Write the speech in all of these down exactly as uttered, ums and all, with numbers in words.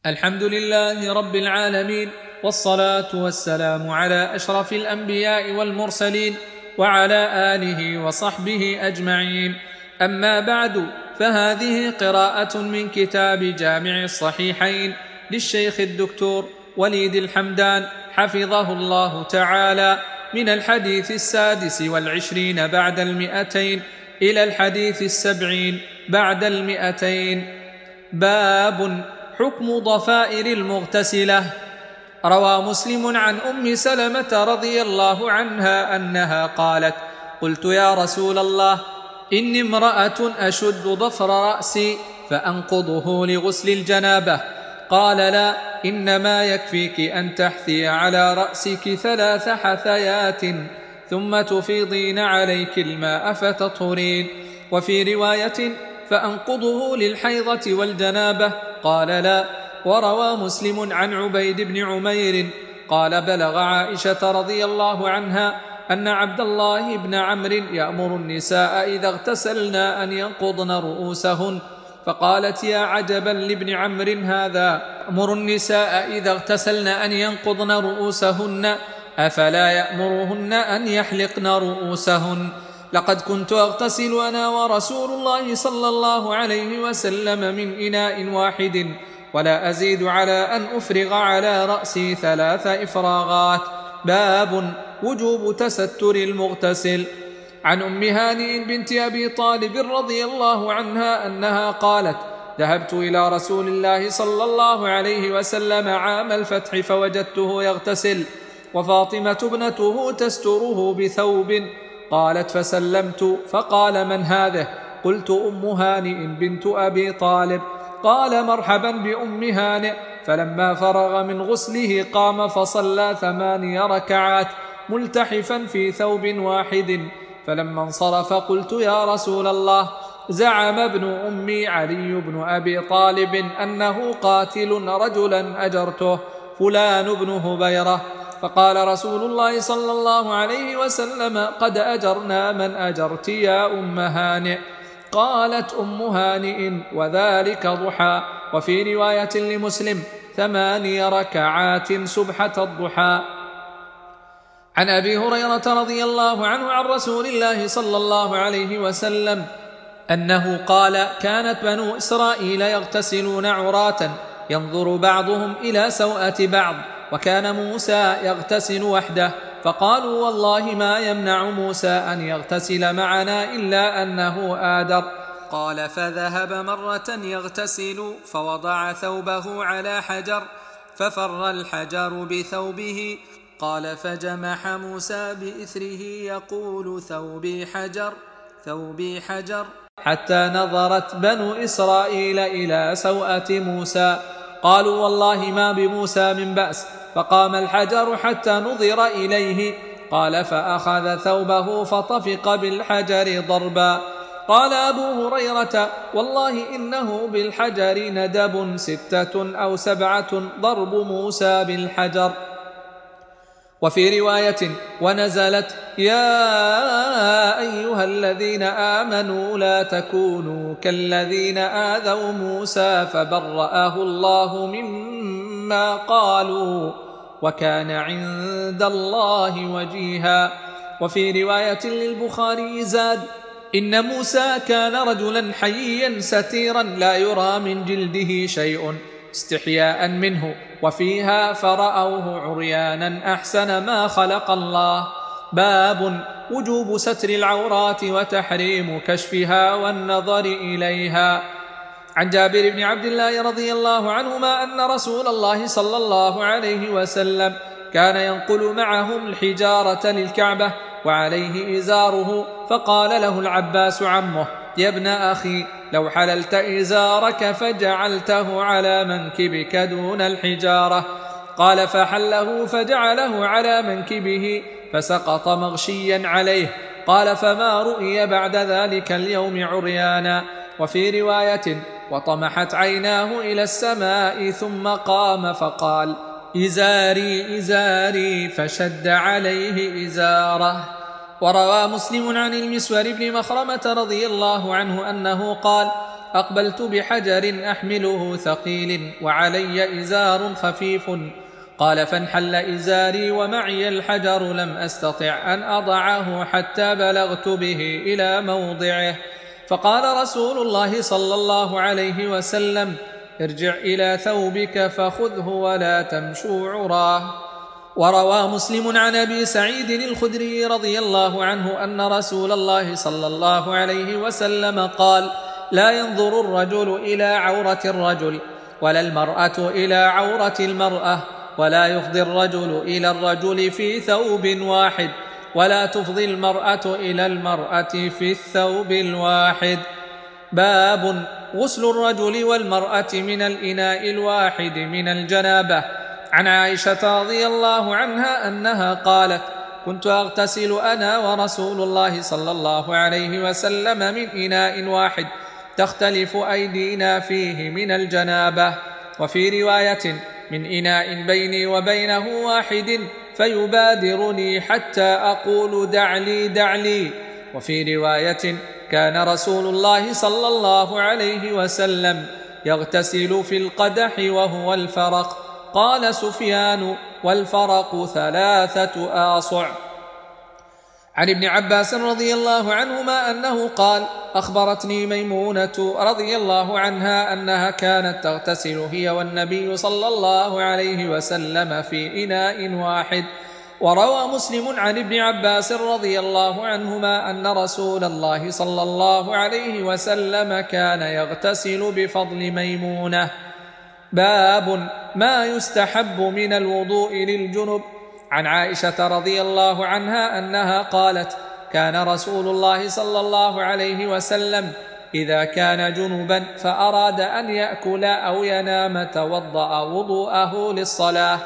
الحمد لله رب العالمين، والصلاة والسلام على أشرف الأنبياء والمرسلين وعلى آله وصحبه أجمعين. أما بعد، فهذه قراءة من كتاب جامع الصحيحين للشيخ الدكتور وليد الحمدان حفظه الله تعالى، من الحديث السادس والعشرين بعد المئتين إلى الحديث السبعين بعد المئتين. باب حكم ضفائر المغتسلة. روى مسلم عن أم سلمة رضي الله عنها أنها قالت: قلت يا رسول الله، إني امرأة أشد ضفر رأسي فأنقضه لغسل الجنابة. قال: لا، إنما يكفيك أن تحثي على رأسك ثلاث حثيات ثم تفيضين عليك الماء فتطهرين. وفي رواية: فأنقضه للحيضة والجنابة. قال: لا. وروى مسلم عن عبيد بن عمير قال: بلغ عائشة رضي الله عنها أن عبد الله بن عمرو يأمر النساء إذا اغتسلن أن ينقضن رؤوسهن. فقالت: يا عجبا لابن عمرو هذا، أمر النساء إذا اغتسلن أن ينقضن رؤوسهن، أفلا يأمرهن أن يحلقن رؤوسهن؟ لقد كنت أغتسل أنا ورسول الله صلى الله عليه وسلم من إناء واحد، ولا أزيد على أن أفرغ على رأسي ثلاث إفراغات. باب وجوب تستر المغتسل. عن أم هانئ بنت أبي طالب رضي الله عنها أنها قالت: ذهبت إلى رسول الله صلى الله عليه وسلم عام الفتح فوجدته يغتسل، وفاطمة ابنته تستره بثوب. قالت: فسلمت فقال: من هذه؟ قلت: أم هانئ بنت أبي طالب. قال: مرحبا بأم هانئ. فلما فرغ من غسله قام فصلى ثماني ركعات ملتحفا في ثوب واحد. فلما انصرف قلت: يا رسول الله، زعم ابن أمي علي بن أبي طالب أنه قاتل رجلا أجرته، فلان بن هبيرة. فقال رسول الله صلى الله عليه وسلم: قد أجرنا من أجرت يا أم هانئ. قالت أم هانئ: وذلك ضحى. وفي رواية لمسلم: ثماني ركعات سبحة الضحى. عن أبي هريرة رضي الله عنه عن رسول الله صلى الله عليه وسلم أنه قال: كانت بنو إسرائيل يغتسلون عراة ينظر بعضهم إلى سوءة بعض، وكان موسى يغتسل وحده، فقالوا: والله ما يمنع موسى أن يغتسل معنا إلا أنه آدر. قال: فذهب مرة يغتسل فوضع ثوبه على حجر ففر الحجر بثوبه. قال: فجمح موسى بإثره يقول: ثوبي حجر ثوبي حجر، حتى نظرت بنو إسرائيل إلى سوءة موسى. قالوا: والله ما بموسى من بأس. فقام الحجر حتى نظر إليه. قال: فأخذ ثوبه فطفق بالحجر ضربا. قال أبو هريرة: والله إنه بالحجر ندب ستة أو سبعة ضرب موسى بالحجر. وفي رواية: ونزلت: يا أيها الذين آمنوا لا تكونوا كالذين آذوا موسى فبرأه الله مما قالوا وكان عند الله وجيها. وفي رواية للبخاري زاد: إن موسى كان رجلا حييا ستيرا لا يرى من جلده شيء استحياء منه. وفيها: فرأوه عريانا أحسن ما خلق الله. باب وجوب ستر العورات وتحريم كشفها والنظر إليها. عن جابر بن عبد الله رضي الله عنهما أن رسول الله صلى الله عليه وسلم كان ينقل معهم الحجارة للكعبة وعليه إزاره، فقال له العباس عمه: يا ابن أخي، لو حللت إزارك فجعلته على منكبك دون الحجارة. قال: فحله فجعله على منكبه فسقط مغشيا عليه. قال: فما رؤي بعد ذلك اليوم عريانا. وفي رواية: وطمحت عيناه إلى السماء ثم قام فقال: إزاري إزاري، فشد عليه إزاره. وروى مسلم عن المسور بن مخرمة رضي الله عنه أنه قال: أقبلت بحجر أحمله ثقيل وعلي إزار خفيف. قال فانحل إزاري ومعي الحجر لم أستطع أن أضعه حتى بلغت به إلى موضعه. فقال رسول الله صلى الله عليه وسلم ارجع إلى ثوبك فخذه ولا تمشوا عراه. وروى مسلم عن أبي سعيد الخدري رضي الله عنه أن رسول الله صلى الله عليه وسلم قال لا ينظر الرجل إلى عورة الرجل ولا المرأة إلى عورة المرأة ولا يفضي الرجل إلى الرجل في ثوب واحد ولا تفضي المرأة إلى المرأة في الثوب الواحد. باب غسل الرجل والمرأة من الإناء الواحد من الجنابة. عن عائشة رضي الله عنها أنها قالت كنت أغتسل أنا ورسول الله صلى الله عليه وسلم من إناء واحد تختلف أيدينا فيه من الجنابة، وفي رواية من إناء بيني وبينه واحد فيبادرني حتى أقول دع لي دع لي. وفي رواية كان رسول الله صلى الله عليه وسلم يغتسل في القدح وهو الفرق. قال سفيان والفرق ثلاثة آصع. عن ابن عباس رضي الله عنهما أنه قال أخبرتني ميمونة رضي الله عنها أنها كانت تغتسل هي والنبي صلى الله عليه وسلم في إناء واحد. وروى مسلم عن ابن عباس رضي الله عنهما أن رسول الله صلى الله عليه وسلم كان يغتسل بفضل ميمونة. باب ما يستحب من الوضوء للجنب. عن عائشة رضي الله عنها أنها قالت كان رسول الله صلى الله عليه وسلم إذا كان جنبا فأراد أن يأكل أو ينام توضأ وضوءه للصلاة.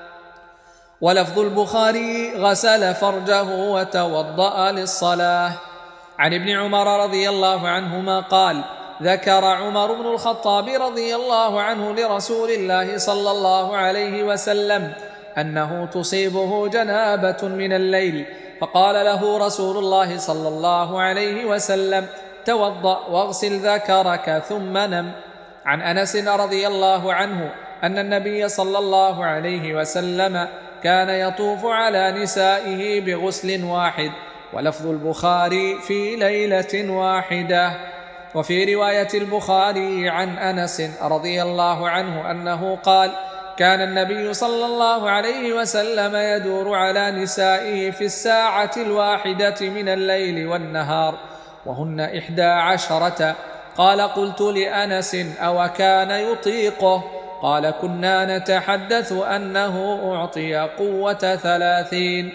ولفظ البخاري غسل فرجه وتوضأ للصلاة. عن ابن عمر رضي الله عنهما قال ذكر عمر بن الخطاب رضي الله عنه لرسول الله صلى الله عليه وسلم أنه تصيبه جنابة من الليل، فقال له رسول الله صلى الله عليه وسلم توضأ واغسل ذكرك ثم نم. عن أنس رضي الله عنه أن النبي صلى الله عليه وسلم كان يطوف على نسائه بغسل واحد، ولفظ البخاري في ليلة واحدة. وفي رواية البخاري عن أنس رضي الله عنه أنه قال كان النبي صلى الله عليه وسلم يدور على نسائه في الساعة الواحدة من الليل والنهار وهن إحدى عشرة. قال قلت لأنس أو كان يطيقه؟ قال كنا نتحدث أنه أعطي قوة ثلاثين.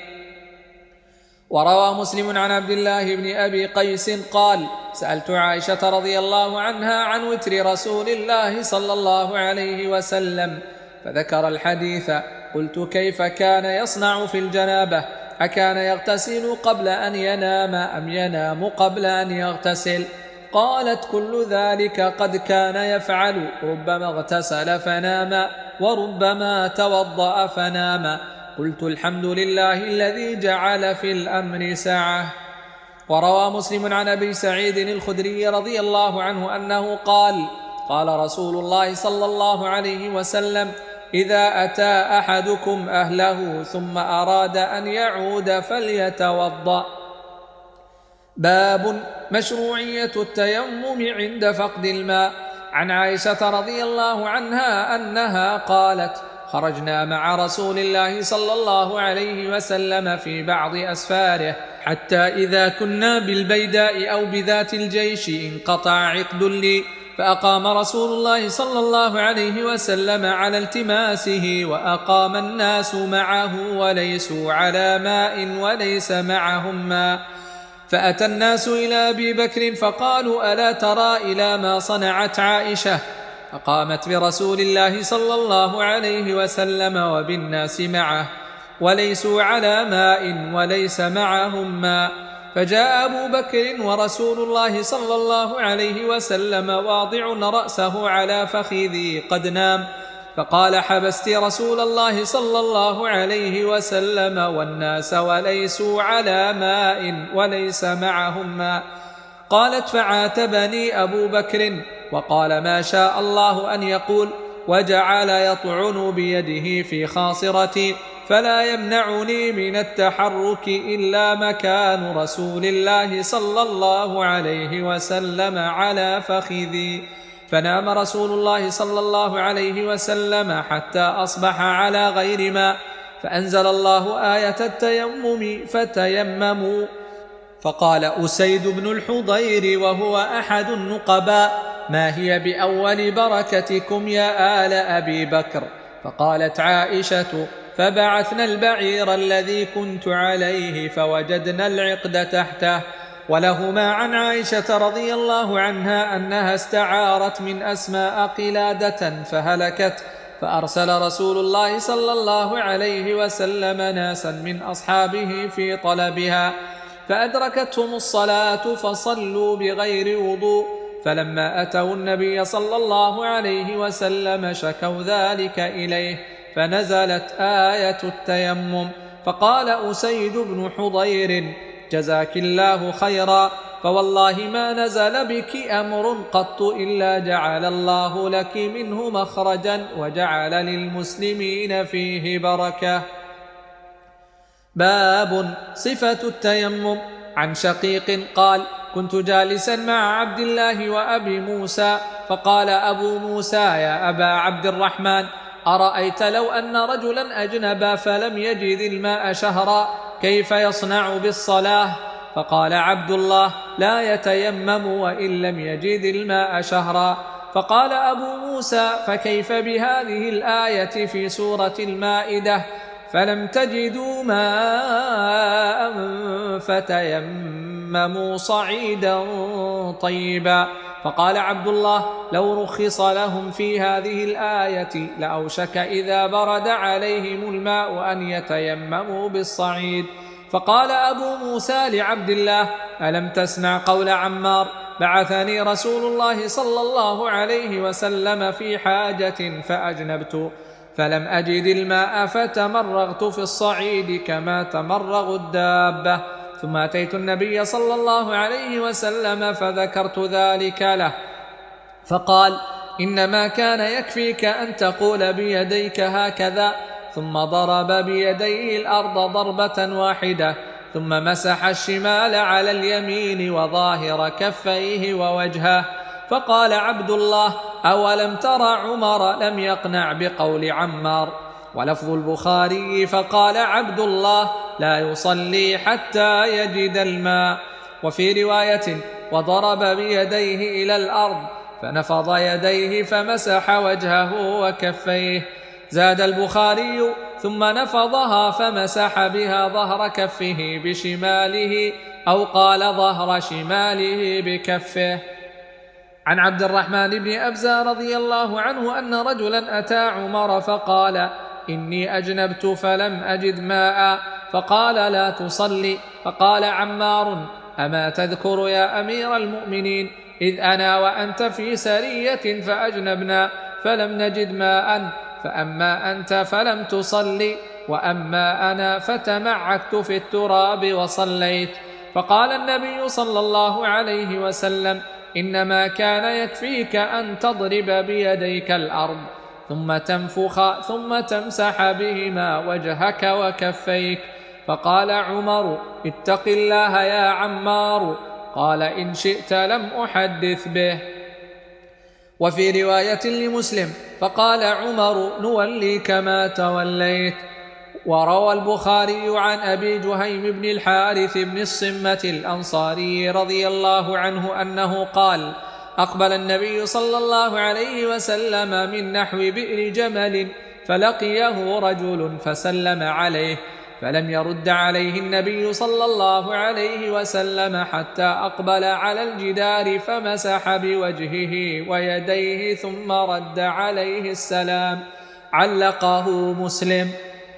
وروى مسلم عن عبد الله بن أبي قيس قال سألت عائشة رضي الله عنها عن وتر رسول الله صلى الله عليه وسلم فذكر الحديث. قلت كيف كان يصنع في الجنابة؟ أكان يغتسل قبل أن ينام أم ينام قبل أن يغتسل؟ قالت كل ذلك قد كان يفعل، ربما اغتسل فنام وربما توضأ فنام. قلت الحمد لله الذي جعل في الأمر سعة. وروى مسلم عن أبي سعيد الخدري رضي الله عنه أنه قال قال رسول الله صلى الله عليه وسلم إذا أتى أحدكم أهله ثم أراد أن يعود فليتوضأ. باب مشروعية التيمم عند فقد الماء. عن عائشة رضي الله عنها أنها قالت خرجنا مع رسول الله صلى الله عليه وسلم في بعض أسفاره حتى إذا كنا بالبيداء أو بذات الجيش انقطع عقد لي، فأقام رسول الله صلى الله عليه وسلم على التماسه وأقام الناس معه وليسوا على ماء وليس معهم ماء. فأتى الناس إلى أبي بكر فقالوا ألا ترى إلى ما صنعت عائشة؟ فقامت برسول الله صلى الله عليه وسلم وبالناس معه وليسوا على ماء وليس معهم ماء. فجاء أبو بكر ورسول الله صلى الله عليه وسلم واضع رأسه على فخذي قد نام، فقال حبست رسول الله صلى الله عليه وسلم والناس وليسوا على ماء وليس معهم ماء. قالت فعاتبني أبو بكر وقال ما شاء الله أن يقول، وجعل يطعن بيده في خاصرتي فلا يمنعني من التحرك إلا مكان رسول الله صلى الله عليه وسلم على فخذي. فنام رسول الله صلى الله عليه وسلم حتى أصبح على غير ماء، فأنزل الله آية التيمم فتيمموا. فقال أسيد بن الحضير وهو أحد النقباء: ما هي بأول بركتكم يا آل أبي بكر؟ فقالت عائشة: فبعثنا البعير الذي كنت عليه فوجدنا العقد تحته. ولهما عن عائشة رضي الله عنها أنها استعارت من أسماء قلادة فهلكت، فأرسل رسول الله صلى الله عليه وسلم ناسا من أصحابه في طلبها، فأدركتهم الصلاة فصلوا بغير وضوء، فلما أتوا النبي صلى الله عليه وسلم شكوا ذلك إليه، فنزلت آية التيمم. فقال أسيد بن حضير: جزاك الله خيرا، فوالله ما نزل بك أمر قط إلا جعل الله لك منه مخرجا وجعل للمسلمين فيه بركة. باب صفة التيمم. عن شقيق قال: كنت جالسا مع عبد الله وأبي موسى، فقال أبو موسى: يا أبا عبد الرحمن، أرأيت لو أن رجلا أجنبا فلم يجد الماء شهرا كيف يصنع بالصلاة؟ فقال عبد الله: لا يتيمم وإن لم يجد الماء شهرا. فقال أبو موسى: فكيف بهذه الآية في سورة المائدة: فلم تجدوا ماء فتيمموا صعيدا طيبا؟ فقال عبد الله: لو رخص لهم في هذه الآية لأوشك إذا برد عليهم الماء أن يتيمموا بالصعيد. فقال أبو موسى لعبد الله: ألم تسمع قول عمار: بعثني رسول الله صلى الله عليه وسلم في حاجة فأجنبت فلم أجد الماء فتمرغت في الصعيد كما تمرغ الدابة، ثم أتيت النبي صلى الله عليه وسلم فذكرت ذلك له، فقال: إنما كان يكفيك أن تقول بيديك هكذا، ثم ضرب بيديه الأرض ضربة واحدة، ثم مسح الشمال على اليمين وظاهر كفيه ووجهه. فقال عبد الله: أولم ترى عمر لم يقنع بقول عمار؟ ولفظ البخاري: فقال عبد الله: لا يصلي حتى يجد الماء. وفي رواية: وضرب بيديه إلى الأرض فنفض يديه فمسح وجهه وكفيه. زاد البخاري: ثم نفضها فمسح بها ظهر كفه بشماله، أو قال ظهر شماله بكفه. عن عبد الرحمن بن أبزة رضي الله عنه أن رجلا أتى عمر فقال: إني أجنبت فلم أجد ماء، فقال: لا تصلي. فقال عمار: أما تذكر يا أمير المؤمنين إذ أنا وأنت في سرية فأجنبنا فلم نجد ماء، فأما أنت فلم تصلي، وأما أنا فتمعكت في التراب وصليت. فقال النبي صلى الله عليه وسلم: إنما كان يكفيك أن تضرب بيديك الأرض ثم تنفخ ثم تمسح بهما وجهك وكفيك. فقال عمر: اتق الله يا عمار. قال: إن شئت لم أحدث به. وفي رواية لمسلم: فقال عمر: نوليك ما توليت. وروى البخاري عن أبي جهيم بن الحارث بن الصمة الأنصاري رضي الله عنه أنه قال: أقبل النبي صلى الله عليه وسلم من نحو بئر جمل، فلقيه رجل فسلم عليه، فلم يرد عليه النبي صلى الله عليه وسلم حتى أقبل على الجدار فمسح بوجهه ويديه ثم رد عليه السلام. علقه مسلم.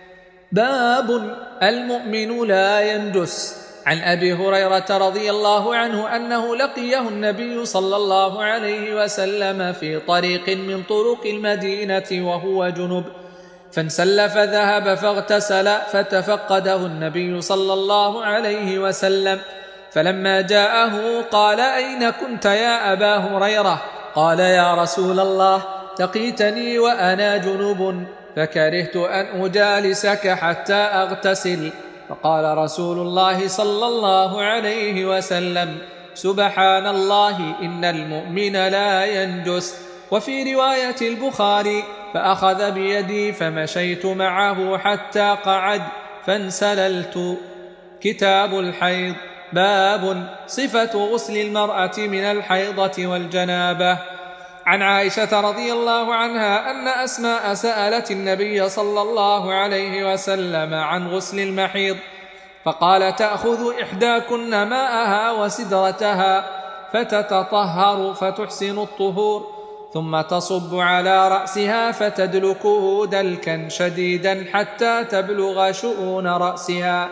باب المؤمن لا ينجس. عن أبي هريرة رضي الله عنه أنه لقيه النبي صلى الله عليه وسلم في طريق من طرق المدينة وهو جنب، فانسل فذهب فاغتسل، فتفقده النبي صلى الله عليه وسلم، فلما جاءه قال: أين كنت يا أبا هريرة؟ فقال يا رسول الله لقيتني وأنا جنب فكرهت أن أجالسك حتى أغتسل. فقال رسول الله صلى الله عليه وسلم سبحان الله إن المؤمن لا ينجس. وفي رواية البخاري فأخذ بيدي فمشيت معه حتى قعد فانسللت. كتاب الحيض. باب صفة غسل المرأة من الحيضة والجنابة. عن عائشة رضي الله عنها أن أسماء سألت النبي صلى الله عليه وسلم عن غسل المحيض فقال تأخذ إحداكن ماءها وسدرتها فتتطهر فتحسن الطهور ثم تصب على رأسها فتدلكه دلكا شديدا حتى تبلغ شؤون رأسها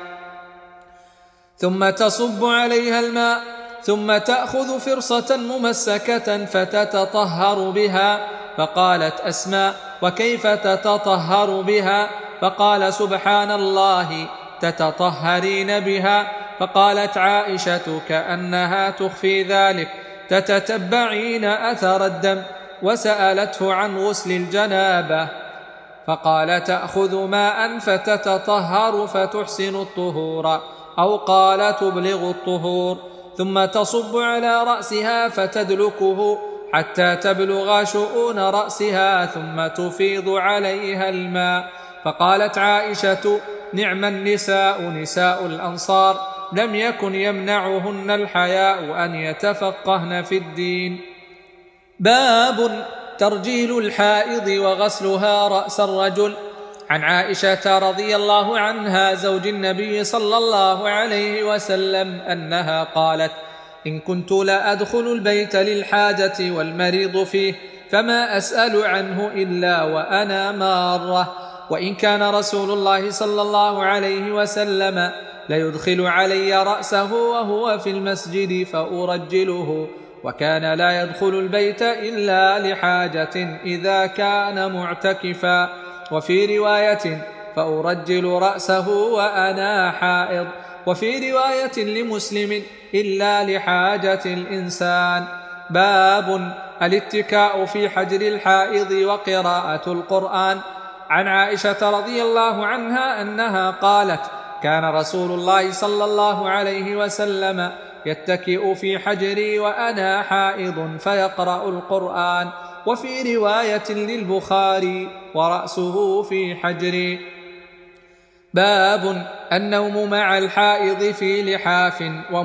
ثم تصب عليها الماء ثم تأخذ فرصة ممسكة فتتطهر بها. فقالت أسماء وكيف تتطهر بها؟ فقال سبحان الله تتطهرين بها. فقالت عائشة كأنها تخفي ذلك تتتبعين أثر الدم، وسألته عن غسل الجنابة فقال تأخذ ماء فتتطهر فتحسن الطهور، أو قال تبلغ الطهور، ثم تصب على رأسها فتدلكه حتى تبلغ شؤون رأسها ثم تفيض عليها الماء. فقالت عائشة نعم النساء نساء الأنصار لم يكن يمنعهن الحياء أن يتفقهن في الدين. باب ترجيل الحائض وغسلها رأس الرجل. عن عائشة رضي الله عنها زوج النبي صلى الله عليه وسلم أنها قالت إن كنت لأدخل البيت للحاجة والمريض فيه فما أسأل عنه إلا وأنا مارة، وإن كان رسول الله صلى الله عليه وسلم ليدخل علي رأسه وهو في المسجد فأرجله، وكان لا يدخل البيت إلا لحاجة إذا كان معتكفا. وفي رواية فأرجل رأسه وأنا حائض، وفي رواية لمسلم إلا لحاجة الإنسان. باب الاتكاء في حجر الحائض وقراءة القرآن. عن عائشة رضي الله عنها أنها قالت كان رسول الله صلى الله عليه وسلم يتكئ في حجري وأنا حائض فيقرأ القرآن، وفي رواية للبخاري ورأسه في حجري. باب النوم مع الحائض في لحاف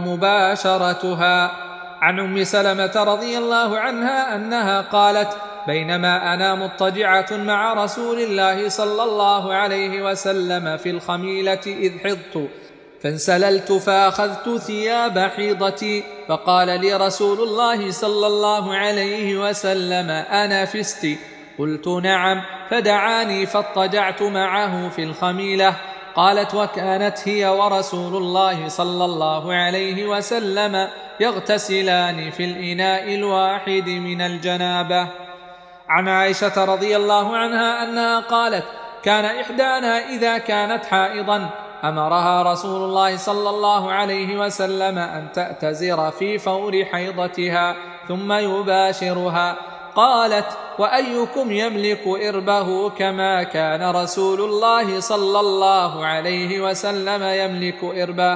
ومباشرتها. عن أم سلمة رضي الله عنها أنها قالت بينما أنا مضطجعة مع رسول الله صلى الله عليه وسلم في الخميلة إذ حضت فانسللت فأخذت ثياب حيضتي فقال لي رسول الله صلى الله عليه وسلم أنا فستي؟ قلت نعم، فدعاني فاضطجعت معه في الخميلة. قالت وكانت هي ورسول الله صلى الله عليه وسلم يغتسلان في الإناء الواحد من الجنابة. عن عائشة رضي الله عنها أنها قالت كان إحدانا إذا كانت حائضا أمرها رسول الله صلى الله عليه وسلم أن تأتزر في فور حيضتها ثم يباشرها. قالت وأيكم يملك إربه كما كان رسول الله صلى الله عليه وسلم يملك إربه.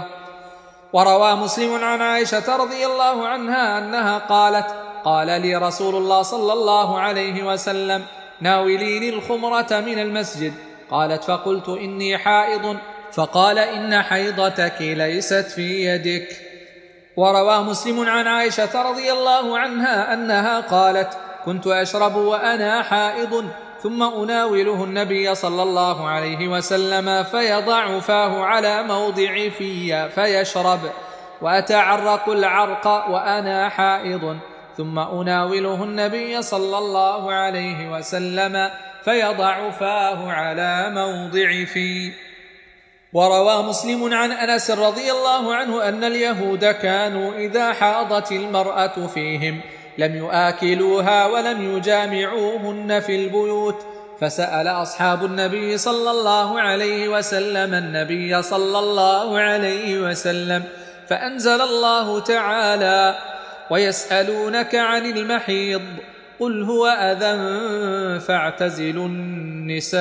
وروى مسلم عن عائشة رضي الله عنها أنها قالت قال لي رسول الله صلى الله عليه وسلم ناوليني الخمرة من المسجد. قالت فقلت إني حائض، فقال إن حيضتك ليست في يدك. وروى مسلم عن عائشة رضي الله عنها أنها قالت كنت أشرب وأنا حائض ثم أناوله النبي صلى الله عليه وسلم فيضع فاه على موضع في فيشرب، وأتعرق العرق وأنا حائض ثم أناوله النبي صلى الله عليه وسلم فيضع فاه على موضع في. وروى مسلم عن أنس رضي الله عنه أن اليهود كانوا إذا حاضت المرأة فيهم لم يآكلوها ولم يجامعوهن في البيوت، فسأل أصحاب النبي صلى الله عليه وسلم النبي صلى الله عليه وسلم فأنزل الله تعالى ويسألونك عن المحيض قل هو أذى فاعتزلوا النساء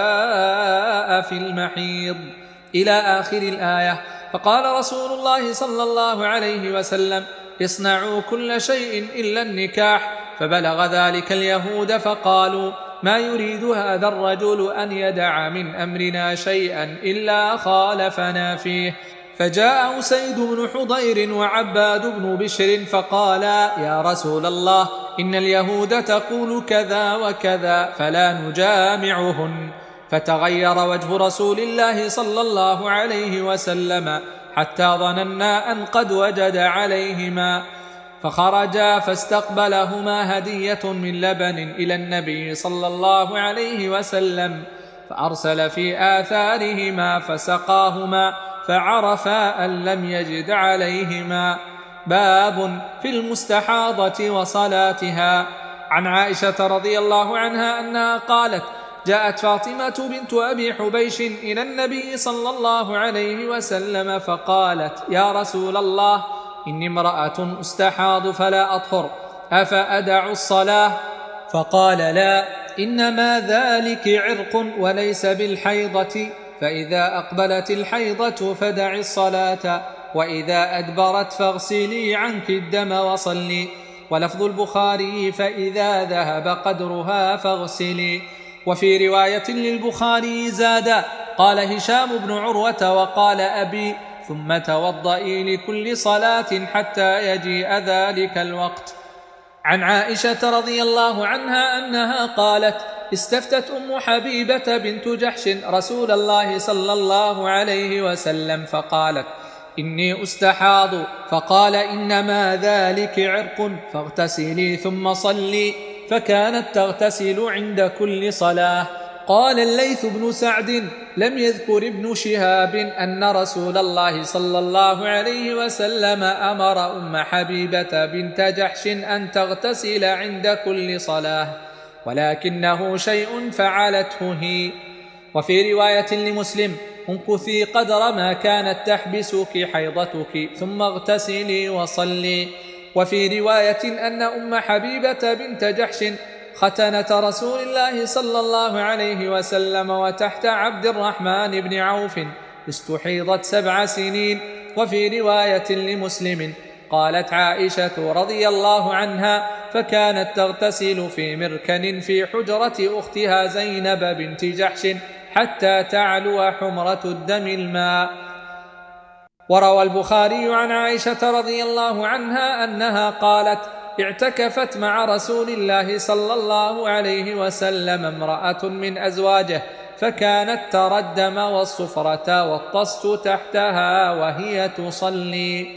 في المحيض إلى آخر الآية. فقال رسول الله صلى الله عليه وسلم اصنعوا كل شيء إلا النكاح. فبلغ ذلك اليهود فقالوا ما يريد هذا الرجل أن يدع من أمرنا شيئا إلا خالفنا فيه. فجاء أسيد بن حضير وعباد بن بشر فقالا يا رسول الله إن اليهود تقول كذا وكذا فلا نجامعهن. فتغير وجه رسول الله صلى الله عليه وسلم حتى ظننا أن قد وجد عليهما، فخرجا فاستقبلهما هدية من لبن إلى النبي صلى الله عليه وسلم، فأرسل في آثارهما فسقاهما فعرفا أن لم يجد عليهما. باب في المستحاضة وصلاتها. عن عائشة رضي الله عنها أنها قالت جاءت فاطمة بنت أبي حبيش إلى النبي صلى الله عليه وسلم فقالت يا رسول الله إني امرأة أستحاض فلا أطهر أفأدع الصلاة؟ فقال لا، إنما ذلك عرق وليس بالحيضة، فإذا أقبلت الحيضة فدع الصلاة، وإذا أدبرت فاغسلي عنك الدم وصلي. ولفظ البخاري فإذا ذهب قدرها فاغسلي. وفي رواية للبخاري زاد قال هشام بن عروة وقال أبي ثم توضئي لكل صلاة حتى يجيء ذلك الوقت. عن عائشة رضي الله عنها أنها قالت استفتت أم حبيبة بنت جحش رسول الله صلى الله عليه وسلم فقالت إني أستحاض، فقال إنما ذلك عرق فاغتسلي ثم صلي، فكانت تغتسل عند كل صلاة. قال الليث بن سعد لم يذكر ابن شهاب أن رسول الله صلى الله عليه وسلم أمر أم حبيبة بنت جحش أن تغتسل عند كل صلاة، ولكنه شيء فعلته هي. وفي رواية لمسلم امكثي قدر ما كانت تحبسك حيضتك ثم اغتسلي وصلي. وفي رواية أن أم حبيبة بنت جحش ختنة رسول الله صلى الله عليه وسلم وتحت عبد الرحمن بن عوف استحيضت سبع سنين. وفي رواية لمسلم قالت عائشة رضي الله عنها فكانت تغتسل في مركن في حجرة أختها زينب بنت جحش حتى تعلو حمرة الدم الماء. وروى البخاري عن عائشة رضي الله عنها أنها قالت اعتكفت مع رسول الله صلى الله عليه وسلم امرأة من أزواجه فكانت ترى الدم والصفرة والطست تحتها وهي تصلي.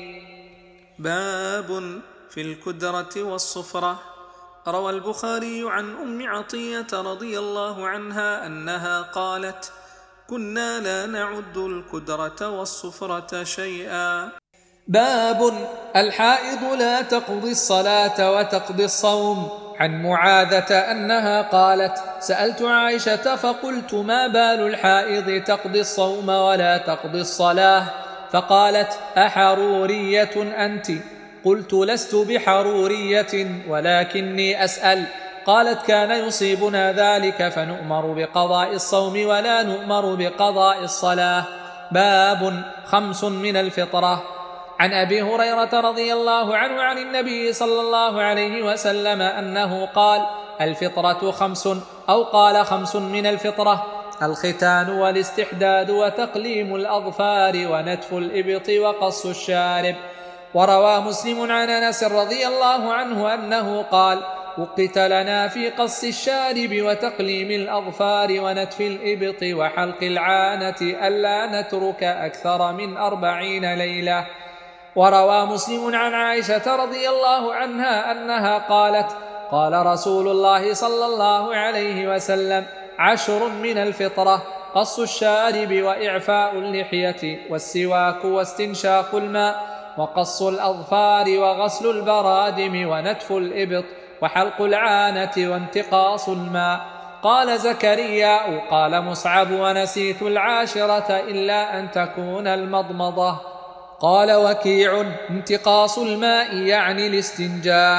باب في الكدرة والصفرة. روى البخاري عن أم عطية رضي الله عنها أنها قالت كنا لا نعد الكدرة والصفرة شيئا. باب الحائض لا تقضي الصلاة وتقضي الصوم. عن معاذة أنها قالت سألت عائشة فقلت ما بال الحائض تقضي الصوم ولا تقضي الصلاة؟ فقالت أحرورية أنت؟ قلت لست بحرورية ولكني أسأل. قالت كان يصيبنا ذلك فنؤمر بقضاء الصوم ولا نؤمر بقضاء الصلاة. باب خمس من الفطرة. عن أبي هريرة رضي الله عنه عن النبي صلى الله عليه وسلم أنه قال الفطرة خمس، أو قال خمس من الفطرة: الختان والاستحداد وتقليم الأظفار ونتف الإبط وقص الشارب. وروى مسلم عن أنس رضي الله عنه أنه قال وقت لنا في قص الشارب وتقليم الأظفار ونتف الإبط وحلق العانة ألا نترك أكثر من أربعين ليلة. وروى مسلم عن عائشة رضي الله عنها أنها قالت قال رسول الله صلى الله عليه وسلم عشر من الفطرة: قص الشارب وإعفاء اللحية والسواك واستنشاق الماء وقص الأظفار وغسل البرادم ونتف الإبط وحلق العانة وانتقاص الماء. قال زكريا قال مصعب ونسيت العاشرة إلا أن تكون المضمضة. قال وكيع انتقاص الماء يعني الاستنجاء.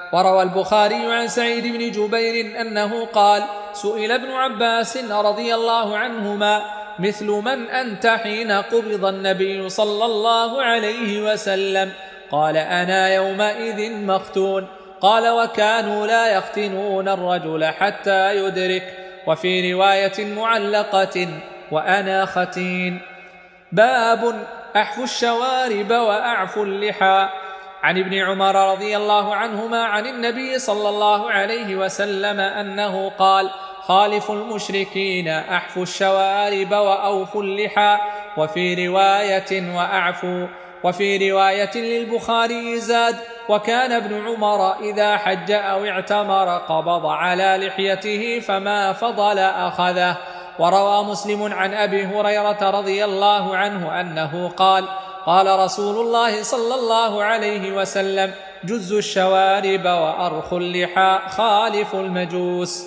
وروى البخاري عن سعيد بن جبير أنه قال: سئل ابن عباس رضي الله عنهما: مثل من أنت حين قبض النبي صلى الله عليه وسلم؟ قال: أنا يومئذ مختون. قال: وكانوا لا يختنون الرجل حتى يدرك. وفي رواية معلقة: وأنا ختين. باب أحفوا الشوارب وأعفوا اللحى. عن ابن عمر رضي الله عنهما عن النبي صلى الله عليه وسلم أنه قال: خالفوا المشركين أحفوا الشوارب وأوفوا اللحى. وفي رواية: وأعفوا. وفي رواية للبخاري زاد: وكان ابن عمر إذا حج أو اعتمر قبض على لحيته فما فضل أخذه. وروى مسلم عن أبي هريرة رضي الله عنه أنه قال: قال رسول الله صلى الله عليه وسلم: جزوا الشوارب وأرخوا اللحى، خالفوا المجوس.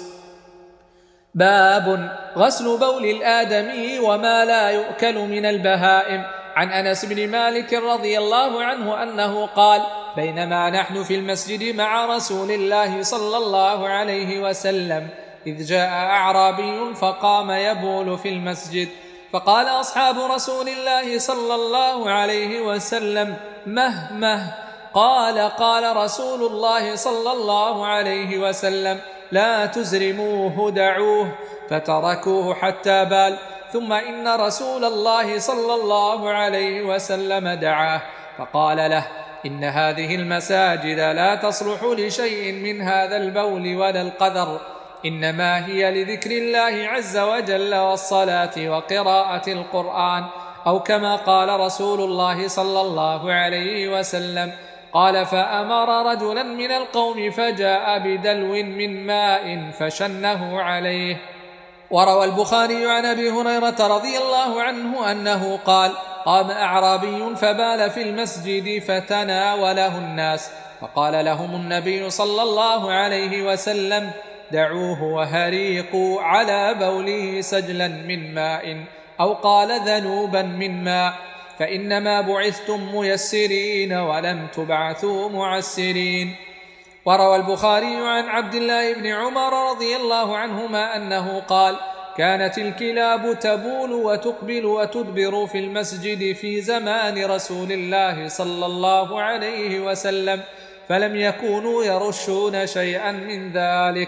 باب غسل بول الآدمي وما لا يؤكل من البهائم. عن أنس بن مالك رضي الله عنه أنه قال: بينما نحن في المسجد مع رسول الله صلى الله عليه وسلم إذ جاء أعرابي فقام يبول في المسجد، فقال أصحاب رسول الله صلى الله عليه وسلم: مه مه. قال: قال رسول الله صلى الله عليه وسلم: لا تزرموه، دعوه. فتركوه حتى بال، ثم إن رسول الله صلى الله عليه وسلم دعاه فقال له: إن هذه المساجد لا تصلح لشيء من هذا البول ولا القذر، إنما هي لذكر الله عز وجل والصلاة وقراءة القرآن، أو كما قال رسول الله صلى الله عليه وسلم. قال: فأمر رجلا من القوم فجاء بدلو من ماء فشنه عليه. وروى البخاري عن أبي هريرة رضي الله عنه أنه قال: قام أعرابي فبال في المسجد فتناوله الناس، فقال لهم النبي صلى الله عليه وسلم: دعوه وهريقوا على بوله سجلا من ماء، أو قال ذنوبا من ماء، فإنما بعثتم ميسرين ولم تبعثوا معسرين. وروى البخاري عن عبد الله بن عمر رضي الله عنهما أنه قال: كانت الكلاب تبول وتقبل وتدبر في المسجد في زمان رسول الله صلى الله عليه وسلم، فلم يكونوا يرشون شيئا من ذلك.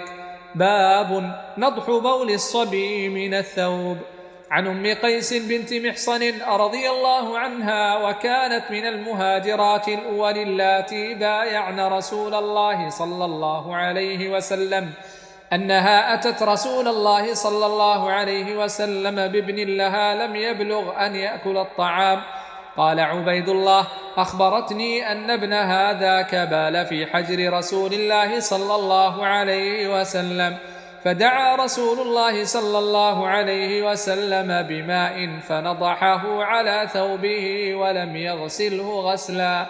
باب نضح بول الصبي من الثوب. عن أم قيس بنت محصن رضي الله عنها، وكانت من المهاجرات الأول اللاتي بايعن رسول الله صلى الله عليه وسلم، أنها أتت رسول الله صلى الله عليه وسلم بابن لها لم يبلغ أن يأكل الطعام. قال عبيد الله: أخبرتني أن ابن هذا كبال في حجر رسول الله صلى الله عليه وسلم، فدعا رسول الله صلى الله عليه وسلم بماء فنضحه على ثوبه ولم يغسله غسلا.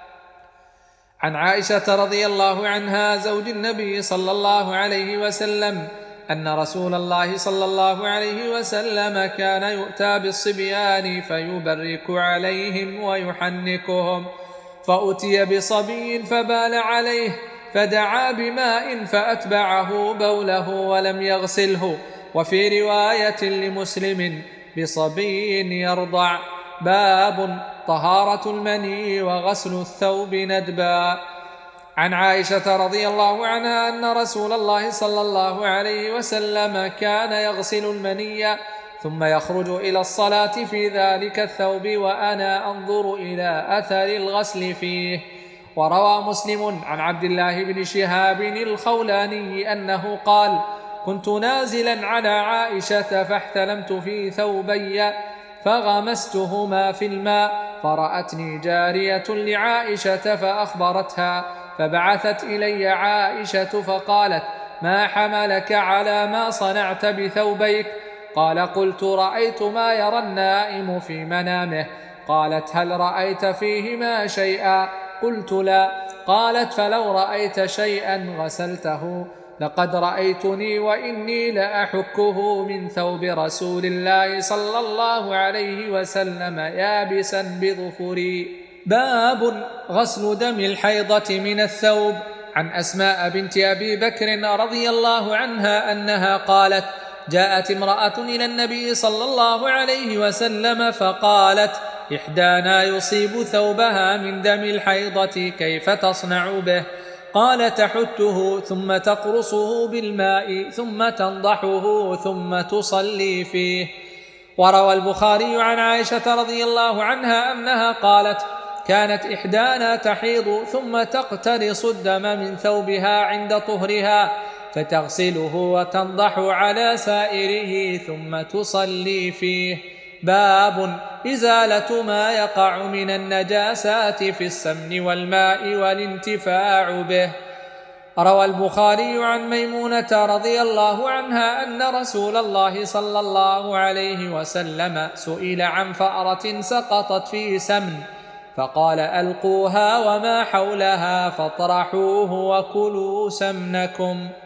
عن عائشة رضي الله عنها زوج النبي صلى الله عليه وسلم أن رسول الله صلى الله عليه وسلم كان يؤتى بالصبيان فيبرك عليهم ويحنكهم، فأتي بصبي فبال عليه فدعا بماء فأتبعه بوله ولم يغسله. وفي رواية لمسلم: بصبي يرضع. باب طهارة المني وغسل الثوب ندبا. عن عائشة رضي الله عنها أن رسول الله صلى الله عليه وسلم كان يغسل المني ثم يخرج إلى الصلاة في ذلك الثوب وأنا أنظر إلى أثر الغسل فيه. وروى مسلم عن عبد الله بن شهاب الخولاني أنه قال: كنت نازلا على عائشة فاحتلمت في ثوبي فغمستهما في الماء، فرأتني جارية لعائشة فأخبرتها، فبعثت إلي عائشة فقالت: ما حملك على ما صنعت بثوبيك؟ قال: قلت: رأيت ما يرى النائم في منامه. قالت: هل رأيت فيهما شيئا؟ قلت: لا. قالت: فلو رأيت شيئا غسلته. لقد رأيتني وإني لأحكه من ثوب رسول الله صلى الله عليه وسلم يابسا بظفري. باب غسل دم الحيضة من الثوب. عن أسماء بنت أبي بكر رضي الله عنها أنها قالت: جاءت امرأة إلى النبي صلى الله عليه وسلم فقالت: إحدانا يصيب ثوبها من دم الحيضة، كيف تصنع به؟ قال: تحته ثم تقرصه بالماء ثم تنضحه ثم تصلي فيه. وروى البخاري عن عائشة رضي الله عنها أنها قالت: كانت إحدانا تحيض ثم تقترص الدم من ثوبها عند طهرها فتغسله وتنضح على سائره ثم تصلي فيه. باب إزالة ما يقع من النجاسات في السمن والماء والانتفاع به. روى البخاري عن ميمونة رضي الله عنها أن رسول الله صلى الله عليه وسلم سئل عن فأرة سقطت في سمن فقال: ألقوها وما حولها فاطرحوه وكلوا سمنكم.